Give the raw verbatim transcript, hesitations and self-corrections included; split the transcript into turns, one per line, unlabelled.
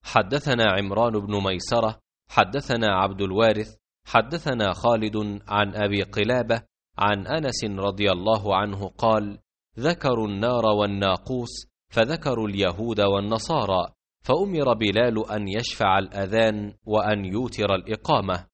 حدثنا عمران بن ميسرة حدثنا عبد الوارث حدثنا خالد عن أبي قلابة عن أنس رضي الله عنه قال: ذكروا النار والناقوس، فذكروا اليهود والنصارى، فأمر بلال أن يشفع الأذان وأن يوتر الإقامة.